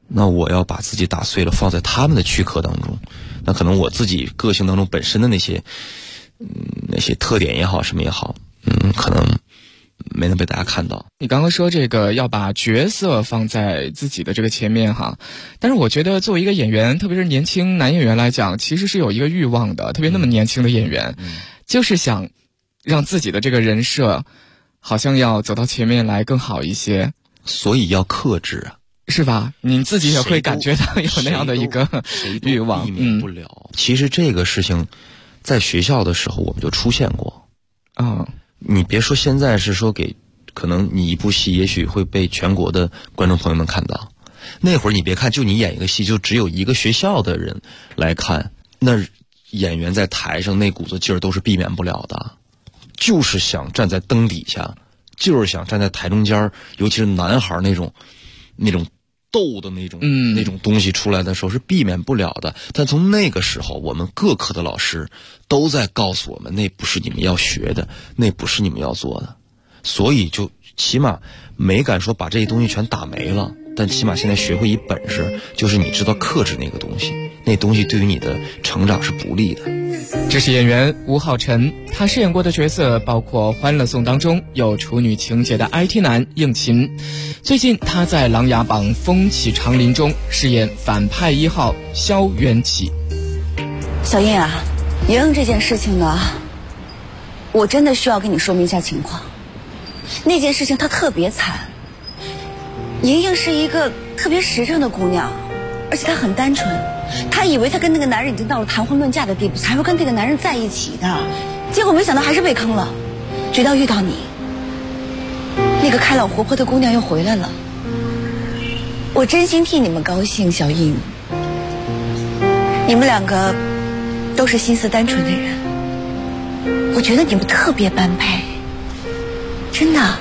那我要把自己打碎了放在他们的躯壳当中，那可能我自己个性当中本身的那些特点也好什么也好，可能没能被大家看到。 你刚刚说这个要把角色放在自己的这个前面哈，但是我觉得作为一个演员，特别是年轻男演员来讲，其实是有一个欲望的，特别那么年轻的演员，就是想让自己的这个人设好像要走到前面来更好一些， 所以要克制啊， 是吧？你自己也会感觉到有那样的一个欲望， 避免不了。其实这个事情在学校的时候我们就出现过啊。 你别说现在是说可能你一部戏也许会被全国的观众朋友们看到，那会儿你别看就你演一个戏就只有一个学校的人来看，那演员在台上那股子劲儿都是避免不了的，就是想站在灯底下，就是想站在台中间，尤其是男孩那种斗的那种东西出来的时候是避免不了的。但从那个时候我们各科的老师都在告诉我们，那不是你们要学的，那不是你们要做的，所以就起码没敢说把这些东西全打没了，但起码现在学会一本事，就是你知道克制那个东西，那东西对于你的成长是不利的。 这是演员吴昊辰，他饰演过的角色包括《欢乐颂》当中有处女情节的 IT 男应勤，最近他在《琅琊榜》风起长林中饰演反派1号萧元起。 小印啊，莹莹这件事情呢，我真的需要跟你说明一下情况。那件事情她特别惨，莹莹是一个特别实诚的姑娘，而且她很单纯，她以为她跟那个男人已经到了谈婚论嫁的地步，才会跟这个男人在一起的，结果没想到还是被坑了。直到遇到你，那个开朗活泼的姑娘又回来了。我真心替你们高兴，小印，你们两个都是心思单纯的人，我觉得你们特别般配，真的。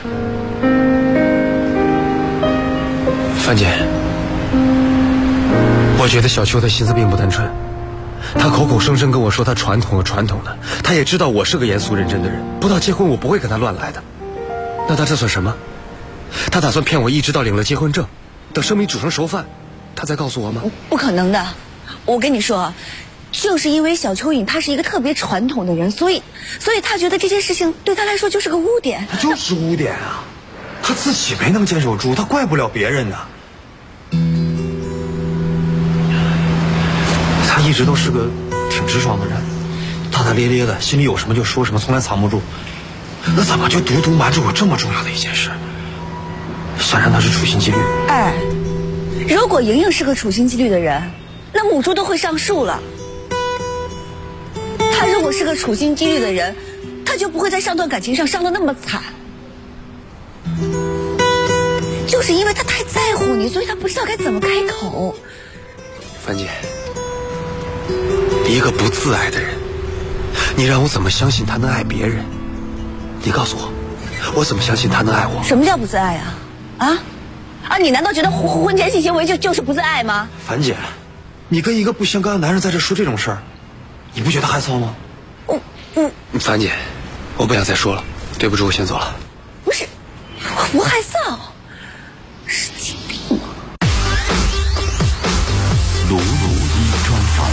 范姐，我觉得小秋的心思并不单纯，她口口声声跟我说她传统的，她也知道我是个严肃认真的人，不到结婚我不会跟她乱来的。那她这算什么？她打算骗我一直到领了结婚证，等生米煮成熟饭，她再告诉我吗？ 不可能的，我跟你说，就是因为小蚯蚓她是一个特别传统的人，所以她觉得这件事情对她来说就是个污点。 她就是污点啊，她自己没能坚守住，她怪不了别人的。她一直都是个挺直爽的人，大大咧咧的，心里有什么就说什么，从来藏不住。那怎么就独独瞒着我这么重要的一件事？想让她是处心积虑。 哎，如果莹莹是个处心积虑的人，那母猪都会上树了。她如果是个处心积虑的人，她就不会在上段感情上伤得那么惨。就是因为她太在乎你，所以她不知道该怎么开口。 樊姐，一个不自爱的人，你让我怎么相信他能爱别人？你告诉我，我怎么相信他能爱我？ 什么叫不自爱啊？你难道觉得婚前性行为就是不自爱吗？ 樊姐，你跟一个不相干的男人在这说这种事儿，你不觉得害臊吗？樊姐，我不想再说了，对不住，我先走了。 不是，我不害臊，神经病吗？ 卢一专访。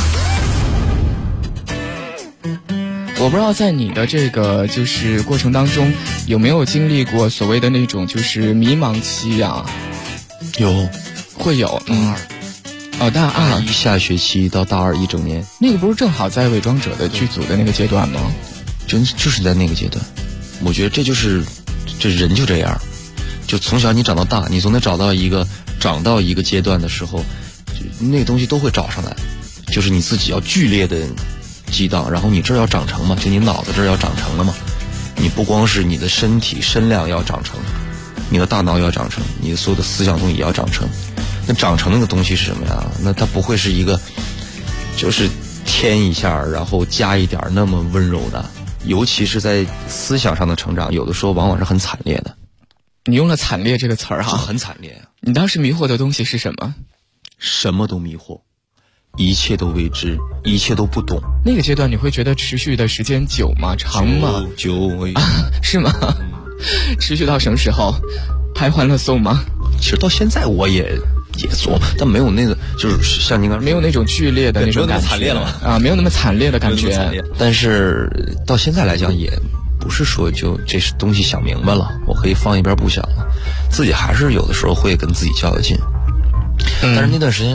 我不知道在你的这个就是过程当中，有没有经历过所谓的那种就是迷茫期啊？ 有， 会有。大二一下学期到大二一整年， 那个不是正好在伪装者的剧组的那个阶段吗？ 就是在那个阶段。我觉得这人就这样，就从小你长到大，你总得长到一个阶段的时候，那个东西都会找上来，就是你自己要剧烈的激荡，然后你这儿要长成嘛，就你脑子这儿要长成了嘛。你不光是你的身体身量要长成，你的大脑要长成，你的所有的思想东西也要长成。那长成那个东西是什么呀？那它不会是一个就是添一下然后加一点那么温柔的，尤其是在思想上的成长，有的时候往往是很惨烈的。 你用了惨烈这个词儿哈， 很惨烈啊。 你当时迷惑的东西是什么？ 什么都迷惑，一切都未知，一切都不懂。 那个阶段你会觉得持续的时间久吗？长吗？ 久是吗？持续到什么时候？拍《欢乐颂》吗？ 其实到现在我也也做，但没有那个，就是像您刚才没有那种剧烈的那种感觉， 惨烈了嘛啊，没有那么惨烈的感觉。 但是到现在来讲，也不是说就这东西想明白了，我可以放一边不想了，自己还是有的时候会跟自己较个劲。但是那段时间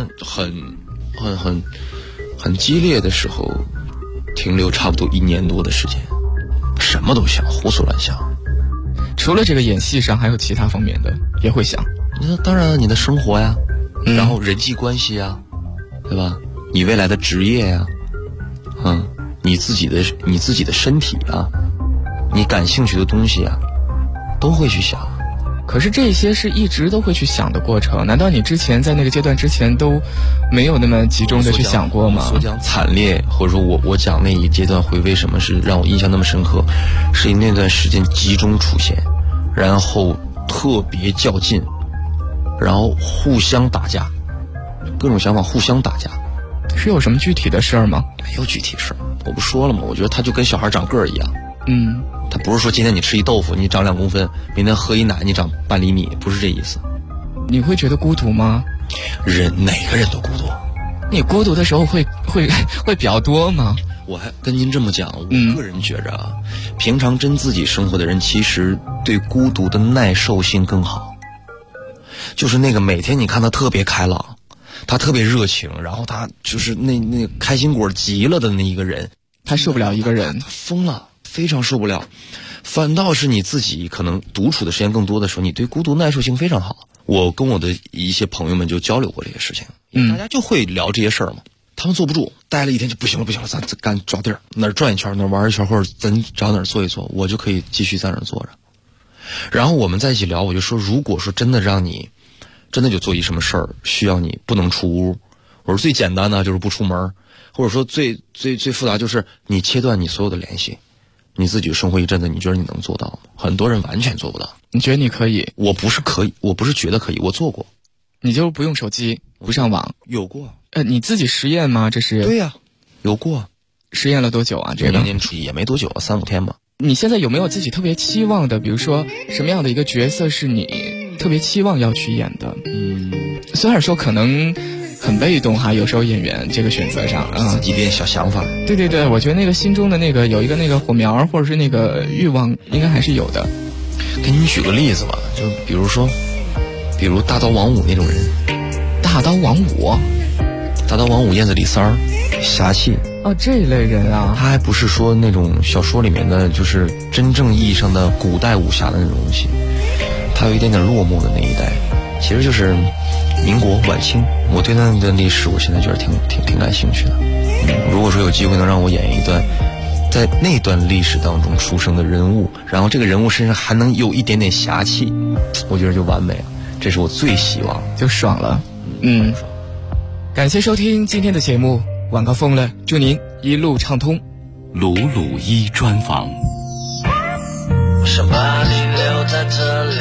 很激烈的时候，停留差不多1年多的时间，什么都想，胡思乱想。 除了这个演戏上，还有其他方面的也会想。 那当然，你的生活呀，然后人际关系呀，对吧？你未来的职业呀，你自己的身体啊，你感兴趣的东西啊，都会去想。 可是这些是一直都会去想的过程，难道你之前在那个阶段之前都没有那么集中的去想过吗？ 所讲惨烈，或者说我讲那一阶段会为什么是让我印象那么深刻，是那段时间集中出现，然后特别较劲，然后互相打架，各种想法互相打架。 是有什么具体的事儿吗？ 没有具体事儿，我不说了吗？我觉得他就跟小孩长个儿一样。他不是说今天你吃一豆腐你长2公分，明天喝一奶你长半厘米，不是这意思。 你会觉得孤独吗？ 哪个人都孤独。 你孤独的时候会比较多吗？ 我还跟您这么讲，我个人觉着啊，平常真自己生活的人，其实对孤独的耐受性更好。就是那个每天你看他特别开朗，他特别热情，然后他就是那开心果极了的那一个人， 他受不了一个人， 疯了，非常受不了。反倒是你自己可能独处的时间更多的时候，你对孤独耐受性非常好。我跟我的一些朋友们就交流过这些事情，大家就会聊这些事儿嘛。他们坐不住，待了一天就不行了，咱赶找地儿，哪儿转一圈，哪儿玩一圈，或者咱找哪儿坐一坐，我就可以继续在那儿坐着。然后我们在一起聊，我就说，如果说真的让你真的就做一什么事儿需要你不能出屋，我说最简单的就是不出门，或者说最复杂就是你切断你所有的联系，你自己生活一阵子，你觉得你能做到吗？很多人完全做不到。 你觉得你可以？ 我不是可以，我不是觉得可以，我做过。 你就不用手机，不上网？ 有过。 你自己实验吗？这是？ 对呀，有过。 实验了多久啊？这个年初也没多久，3-5天吧。 你现在有没有自己特别期望的？比如说什么样的一个角色是你特别期望要去演的？虽然说可能很被动哈，有时候演员这个选择上自己点小想法。 对，我觉得那个心中的那个有一个那个火苗，或者是那个欲望，应该还是有的。 给你举个例子吧，就比如大刀王五那种人。 大刀王五燕子李三儿，侠气哦，这一类人啊。 他还不是说那种小说里面的就是真正意义上的古代武侠的那种东西，他有一点点落寞的那一代，其实就是民国晚清。我对那段历史我现在觉得挺感兴趣的。如果说有机会能让我演一段在那段历史当中出生的人物，然后这个人物身上还能有一点点侠气，我觉得就完美了，这是我最希望， 就爽了。感谢收听今天的节目，晚高峰了，祝您一路畅通。 鲁鲁一专访。 想把你留在这里，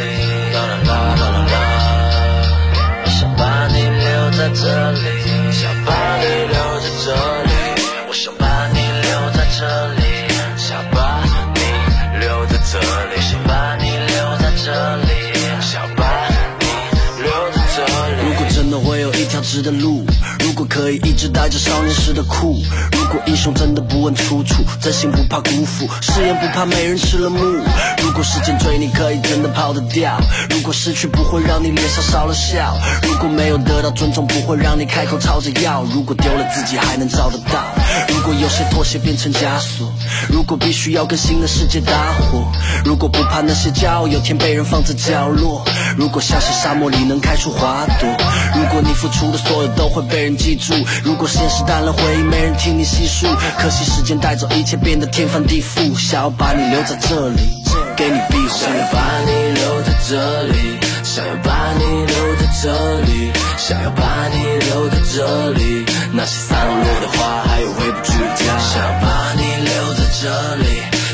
想把你留在这里，想把你留在这里，我想把你留在这里，想把你留在这里，想把你留在这里，想把你留在这里。如果真的会有一条直的路，如果可以一直带着少年时的酷，如果英雄真的不问出处，真心不怕辜负，誓言不怕没人吃了木，如果时间追你可以真的跑得掉，如果失去不会让你脸上少了笑，如果没有得到尊重不会让你开口吵着要，如果丢了自己还能找得到，如果有些妥协变成枷锁，如果必须要跟新的世界搭伙，如果不怕那些骄傲有天被人放在角落，如果相信沙漠里能开出花朵，如果你付出的所有都会被人记住，如果现实淡了回忆没人听你细数，可惜时间带走一切变得天翻地覆，想要把你留在这里给你庇护，想要把你留在这里，想要把你留在这里，想要把你留在这里，那些散落的花还有回不去的家，想要把你留在这里，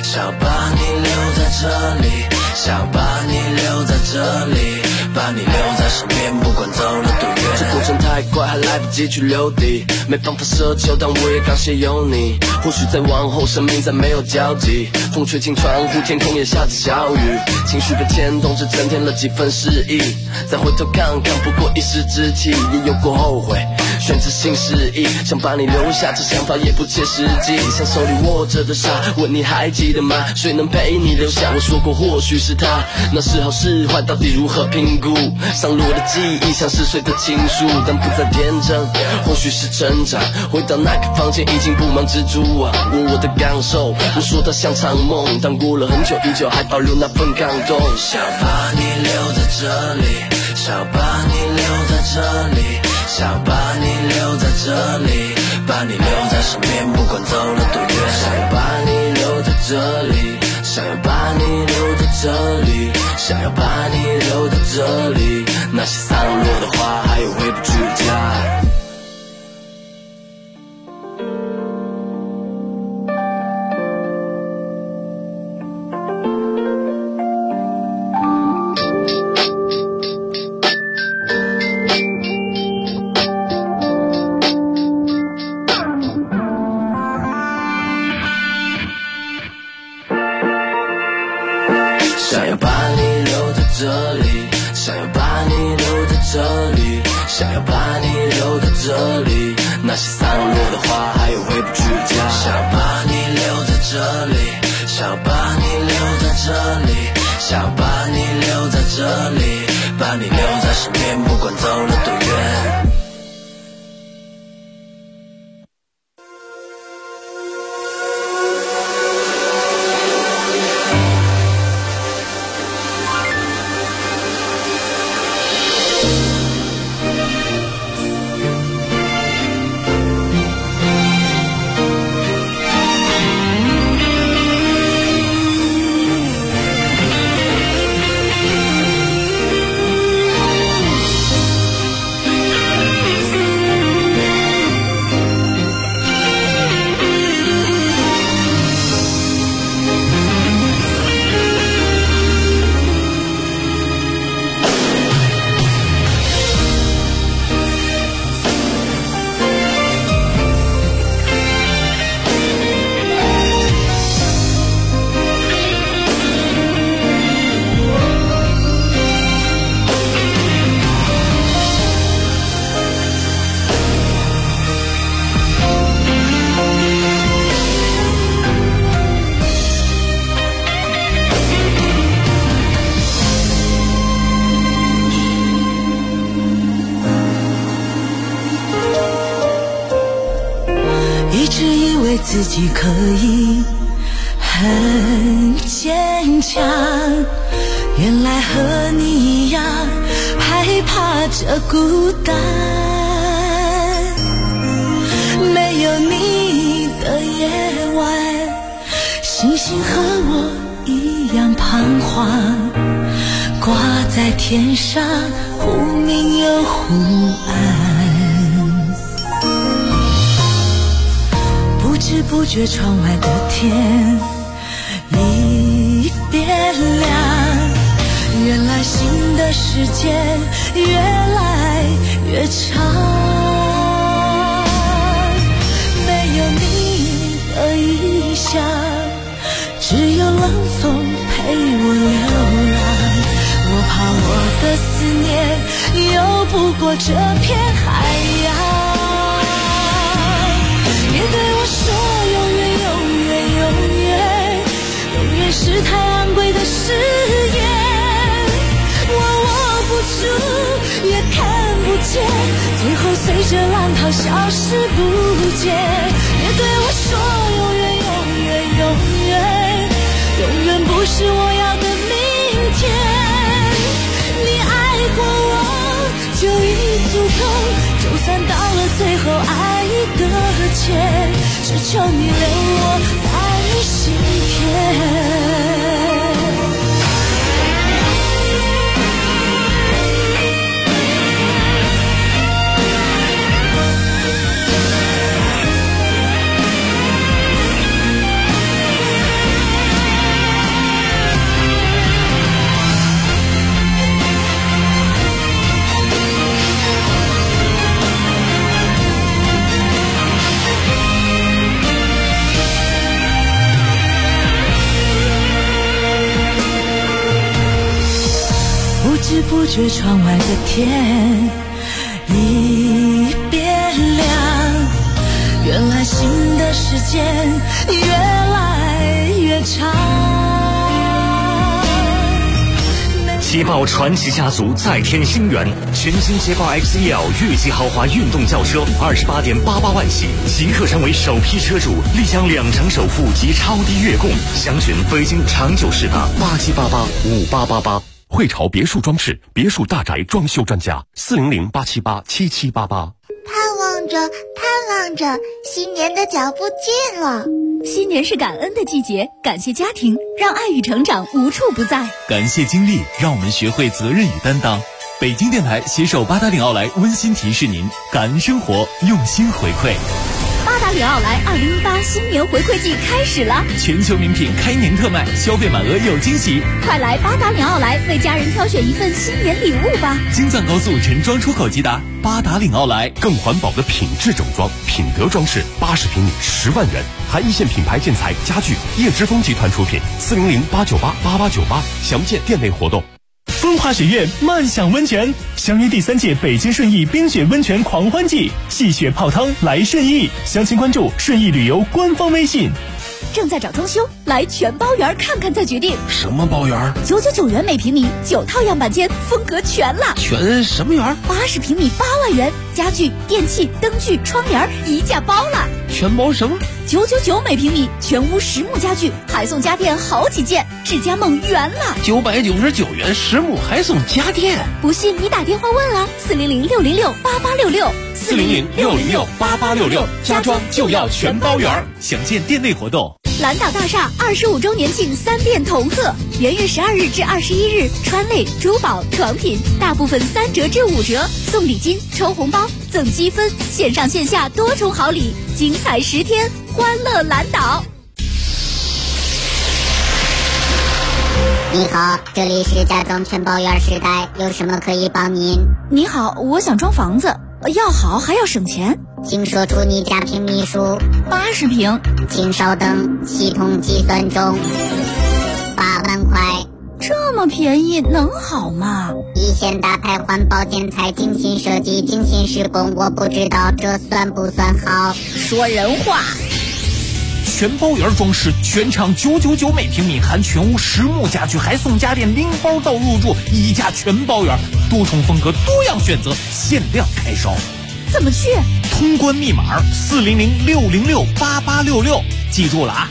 想把你留在这里，想把你留在这里，把你留在身边，不管走了多远。这过程太快，还来不及去留底，没办法奢求，但我也感谢有你。或许再往后，生命再没有交集，风吹进窗户，天空也下着小雨，情绪被牵动，只增添了几分诗意。再回头看看，不过一时之气，也有过后悔，选择性失忆，想把你留下，这想法也不切实际。像手里握着的沙，问你还记得吗？谁能陪你留下？我说过或许是他，那是好是坏，到底如何评估？上落的记忆像是谁的情书，但不再天真，或许是成长。回到那个房间，已经布满蜘蛛网。问我的感受，我说它像场梦，但过了很久，依旧还保留那份感动。想把你留在这里，想把你留在这里，想把你留在这里，把你留在身边，不管走了多远。想要把你留在这里，想要把你留在这里，想要把你留在这里，那些散落的花，还有回不去的家。想要把你留在这里，想要把你留在这里，想要把你留在这里，那些散落的花，还有回不去的家。想把你留在这里，想把你留在这里，想把你留在这里，把你留在身边，不管走了多远。 自己可以很坚强，原来和你一样害怕这孤单，没有你的夜晚，星星和我一样彷徨，挂在天上，忽明又忽暗，不知不觉窗外的天已变亮，原来新的时间越来越长，没有你的异乡，只有冷风陪我流浪，我怕我的思念游不过这片海洋，别对我说永远永远永远，永远是太昂贵的誓言，我握不住也看不见，最后随着浪涛消失不见，别对我说永远永远永远，永远不是我要的明天，你爱过我就已足够，就算到了最后爱已搁浅，只求你留我在你心田。 知不觉窗外的天已变亮，原来新的时间越来越长。 捷豹传奇家族再添新元，全新捷豹 XEL 越级豪华运动轿车28.88万起，即刻成为首批车主，立享2成首付及超低月供。详询北京长久世达87885888。 汇潮别墅装饰，别墅大宅装修专家，400-878-7788。 盼望着，新年的脚步近了。 新年是感恩的季节，感谢家庭，让爱与成长无处不在； 感谢经历，让我们学会责任与担当。北京电台携手八达岭奥莱温馨提示您：感恩生活，用心回馈。 八达岭奥莱2018新年回馈季开始了， 全球名品开年特卖，消费满额有惊喜。 快来八达岭奥莱为家人挑选一份新年礼物吧！ 京藏高速陈庄出口即达，八达岭奥莱更环保的品质整装，品德装饰，80平米10万元，含一线品牌建材家具，叶之峰集团出品，400-898-8898，详见店内活动。 风华雪苑漫享温泉，相约第3届北京顺义冰雪温泉狂欢季，戏雪泡汤来顺义，详情关注顺义旅游官方微信。 正在找装修，来全包园看看再决定。 什么包园 ？999元每平米，9套样板间，风格全了。 全什么园 ？80平米8万元，家具、电器、灯具、窗帘一价包了。 全包什么 ？999每平米，全屋实木家具，还送家电好几件，智家梦圆了。 999元实木还送家电， 不信你打电话问啊，400-606-8866。 400-606-8866，家装就要全包圆，详见店内活动。 蓝岛大厦25周年庆3店同贺，元月12日至21日，川类、珠宝、床品大部分3折至5折，送礼金、抽红包、赠积分，线上线下多重好礼，精彩10天，欢乐蓝岛。 你好，这里是家装全包园时代，有什么可以帮您？ 你好，我想装房子，要好还要省钱， 请说出你家平米数。 80平。 请稍等，系统计算中。8万块。 这么便宜能好吗？ 一线大牌环保建材，精心设计，精心施工，我不知道这算不算好。 说人话。 全包园装饰，全场999每平米，含全屋实木家具，还送家电，拎包到入住，一价全包园，多重风格，多样选择，限量开烧。 怎么去？ 通关密码400-606-8866，记住了啊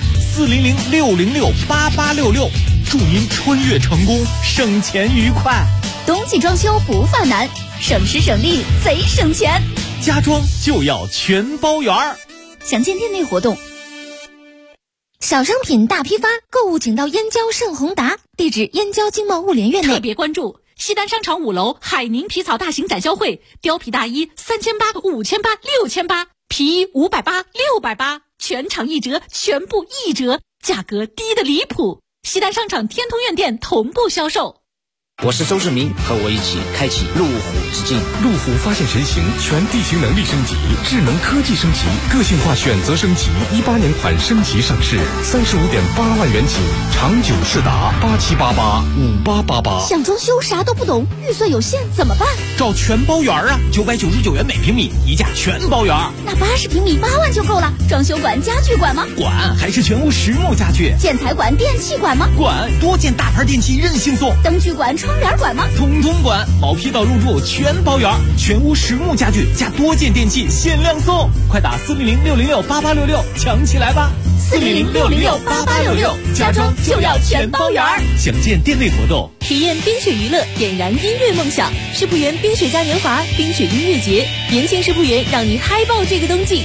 ，400-606-8866，祝您穿越成功，省钱愉快。 冬季装修不犯难，省时省力贼省钱， 家装就要全包园。 详见店内活动。小商品大批发，购物请到燕郊盛宏达，地址燕郊经贸物联院内。 特别关注西单商场5楼海宁皮草大型展销会，貂皮大衣3800、5800、6800，皮衣580、680，全场1折，全部1折，价格低得离谱。西单商场天通苑店同步销售。 我是周志明，和我一起开启路虎之境。 路虎发现神行，全地形能力升级，智能科技升级，个性化选择升级，18年款升级上市，35.8万元起，长久世达87885888。 想装修啥都不懂，预算有限怎么办？ 找全包园啊，999元每平米，一价全包园。 那80平米8万就够了。装修管、家具管吗？ 管，还是全屋实木家具。 建材管、电器管吗？ 管，多件大牌电器任性送。 灯具管、窗帘管吗？ 统统管，毛坯到入住全包圆，全屋实木家具加多件电器限量送，快打400-606-8866抢起来吧 ！400-606-8866，家装就要全包圆。 详见店内活动。 体验冰雪娱乐，点燃音乐梦想。世博园冰雪嘉年华、冰雪音乐节，年轻世博园让你嗨爆这个冬季。